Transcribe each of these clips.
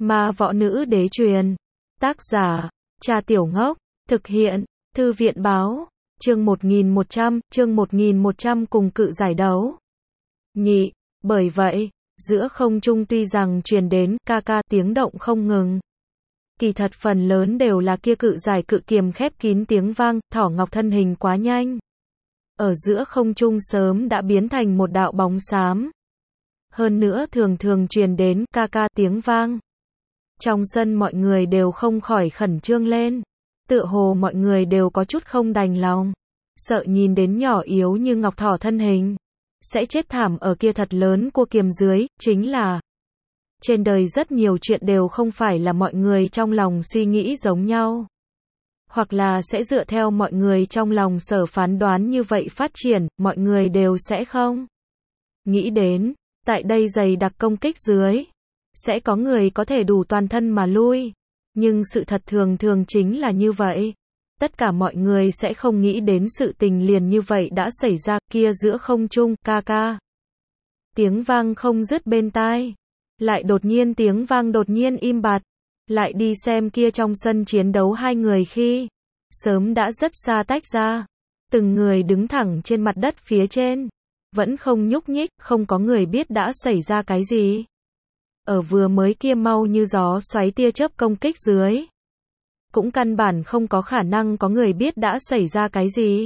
Ma võ nữ đế truyền. Tác giả, Cha Tiểu Ngốc. Thực hiện, Thư viện báo. Chương 1100 cùng cự giải đấu. Nhị, bởi vậy, giữa không trung tuy rằng truyền đến ca ca tiếng động không ngừng. Kỳ thật phần lớn đều là kia cự giải cự kiềm khép kín tiếng vang, Thỏ Ngọc thân hình quá nhanh. Ở giữa không trung sớm đã biến thành một đạo bóng xám. Hơn nữa thường thường truyền đến ca ca tiếng vang. Trong sân mọi người đều không khỏi khẩn trương lên. Tựa hồ mọi người đều có chút không đành lòng. Sợ nhìn đến nhỏ yếu như ngọc thỏ thân hình. Sẽ chết thảm ở kia thật lớn cua kiềm dưới, chính là trên đời rất nhiều chuyện đều không phải là mọi người trong lòng suy nghĩ giống nhau. Hoặc là sẽ dựa theo mọi người trong lòng sở phán đoán như vậy phát triển, mọi người đều sẽ không nghĩ đến, tại đây dày đặc công kích dưới, sẽ có người có thể đủ toàn thân mà lui. Nhưng sự thật thường thường chính là như vậy. Tất cả mọi người sẽ không nghĩ đến sự tình liền như vậy đã xảy ra, kia giữa không trung, ca ca. Tiếng vang không dứt bên tai. Lại đột nhiên tiếng vang đột nhiên im bặt. Lại đi xem kia trong sân chiến đấu hai người khi sớm đã rất xa tách ra. Từng người đứng thẳng trên mặt đất phía trên. Vẫn không nhúc nhích, không có người biết đã xảy ra cái gì. Ở vừa mới kia mau như gió xoáy tia chớp công kích dưới. Cũng căn bản không có khả năng có người biết đã xảy ra cái gì.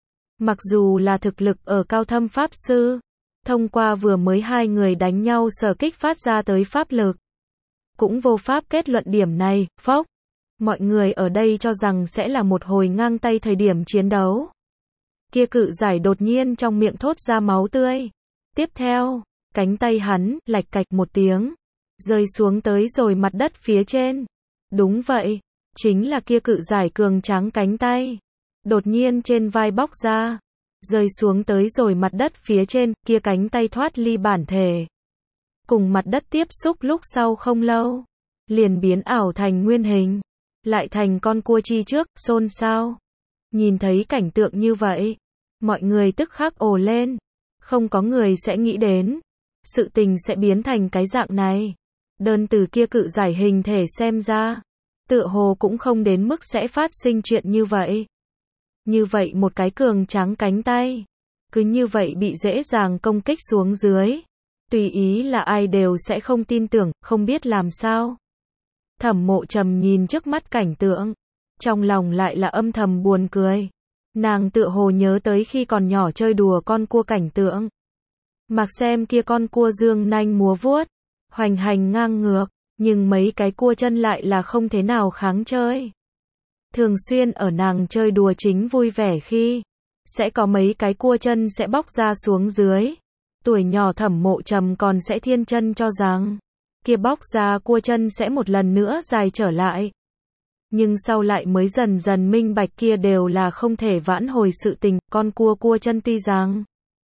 Mặc dù là thực lực ở cao thâm pháp sư, thông qua vừa mới hai người đánh nhau sở kích phát ra tới pháp lực, cũng vô pháp kết luận điểm này, phốc. Mọi người ở đây cho rằng sẽ là một hồi ngang tay thời điểm chiến đấu. Kia cự giải đột nhiên trong miệng thốt ra máu tươi. Tiếp theo, cánh tay hắn, lạch cạch một tiếng, rơi xuống tới rồi mặt đất phía trên. Đúng vậy, chính là kia cự giải cường tráng cánh tay. Đột nhiên trên vai bóc ra, rơi xuống tới rồi mặt đất phía trên, kia cánh tay thoát ly bản thể. Cùng mặt đất tiếp xúc lúc sau không lâu, liền biến ảo thành nguyên hình, lại thành con cua chi trước, xôn xao. Nhìn thấy cảnh tượng như vậy, mọi người tức khắc ồ lên. Không có người sẽ nghĩ đến, sự tình sẽ biến thành cái dạng này. Đơn từ kia cự giải hình thể xem ra, tựa hồ cũng không đến mức sẽ phát sinh chuyện như vậy. Như vậy một cái cường tráng cánh tay, cứ như vậy bị dễ dàng công kích xuống dưới. Tùy ý là ai đều sẽ không tin tưởng, không biết làm sao. Thẩm Mộ Trầm nhìn trước mắt cảnh tượng, trong lòng lại là âm thầm buồn cười. Nàng tựa hồ nhớ tới khi còn nhỏ chơi đùa con cua cảnh tượng. Mặc xem kia con cua dương nanh múa vuốt, hoành hành ngang ngược, nhưng mấy cái cua chân lại là không thế nào kháng chơi. Thường xuyên ở nàng chơi đùa chính vui vẻ khi, sẽ có mấy cái cua chân sẽ bóc ra xuống dưới. Tuổi nhỏ Thẩm Mộ Trầm còn sẽ thiên chân cho rằng, kia bóc ra cua chân sẽ một lần nữa dài trở lại. Nhưng sau lại mới dần dần minh bạch kia đều là không thể vãn hồi sự tình, con cua chân tuy rằng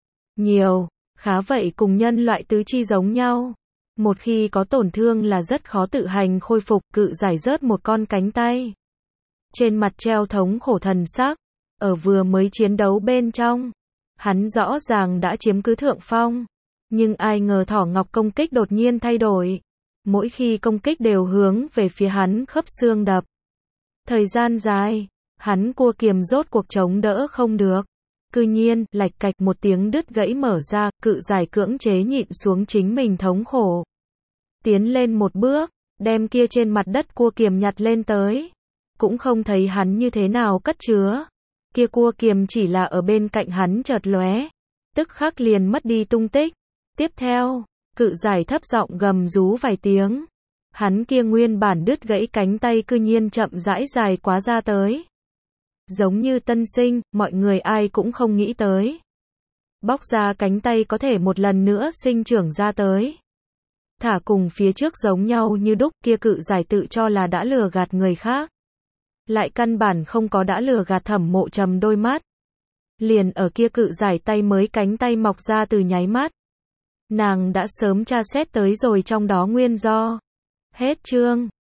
nhiều, khá vậy cùng nhân loại tứ chi giống nhau. Một khi có tổn thương là rất khó tự hành khôi phục, cự giải rớt một con cánh tay. Trên mặt treo thống khổ thần sắc, ở vừa mới chiến đấu bên trong, hắn rõ ràng đã chiếm cứ thượng phong. Nhưng ai ngờ Thỏ Ngọc công kích đột nhiên thay đổi. Mỗi khi công kích đều hướng về phía hắn khớp xương đập. Thời gian dài, hắn cua kiềm rốt cuộc chống đỡ không được. Cư nhiên, lạch cạch một tiếng đứt gãy mở ra, cự giải cưỡng chế nhịn xuống chính mình thống khổ. Tiến lên một bước, đem kia trên mặt đất cua kiềm nhặt lên tới. Cũng không thấy hắn như thế nào cất chứa. Kia cua kiềm chỉ là ở bên cạnh hắn chợt lóe, tức khắc liền mất đi tung tích. Tiếp theo, cự giải thấp giọng gầm rú vài tiếng. Hắn kia nguyên bản đứt gãy cánh tay cư nhiên chậm rãi dài quá ra tới. Giống như tân sinh, mọi người ai cũng không nghĩ tới. Bóc ra cánh tay có thể một lần nữa sinh trưởng ra tới. Thả cùng phía trước giống nhau như đúc, kia cự giải tự cho là đã lừa gạt người khác. Lại căn bản không có đã lừa gạt Thẩm Mộ Trầm đôi mắt. Liền ở kia cự giải tay mới cánh tay mọc ra từ nháy mắt. Nàng đã sớm tra xét tới rồi trong đó nguyên do. Hết chương.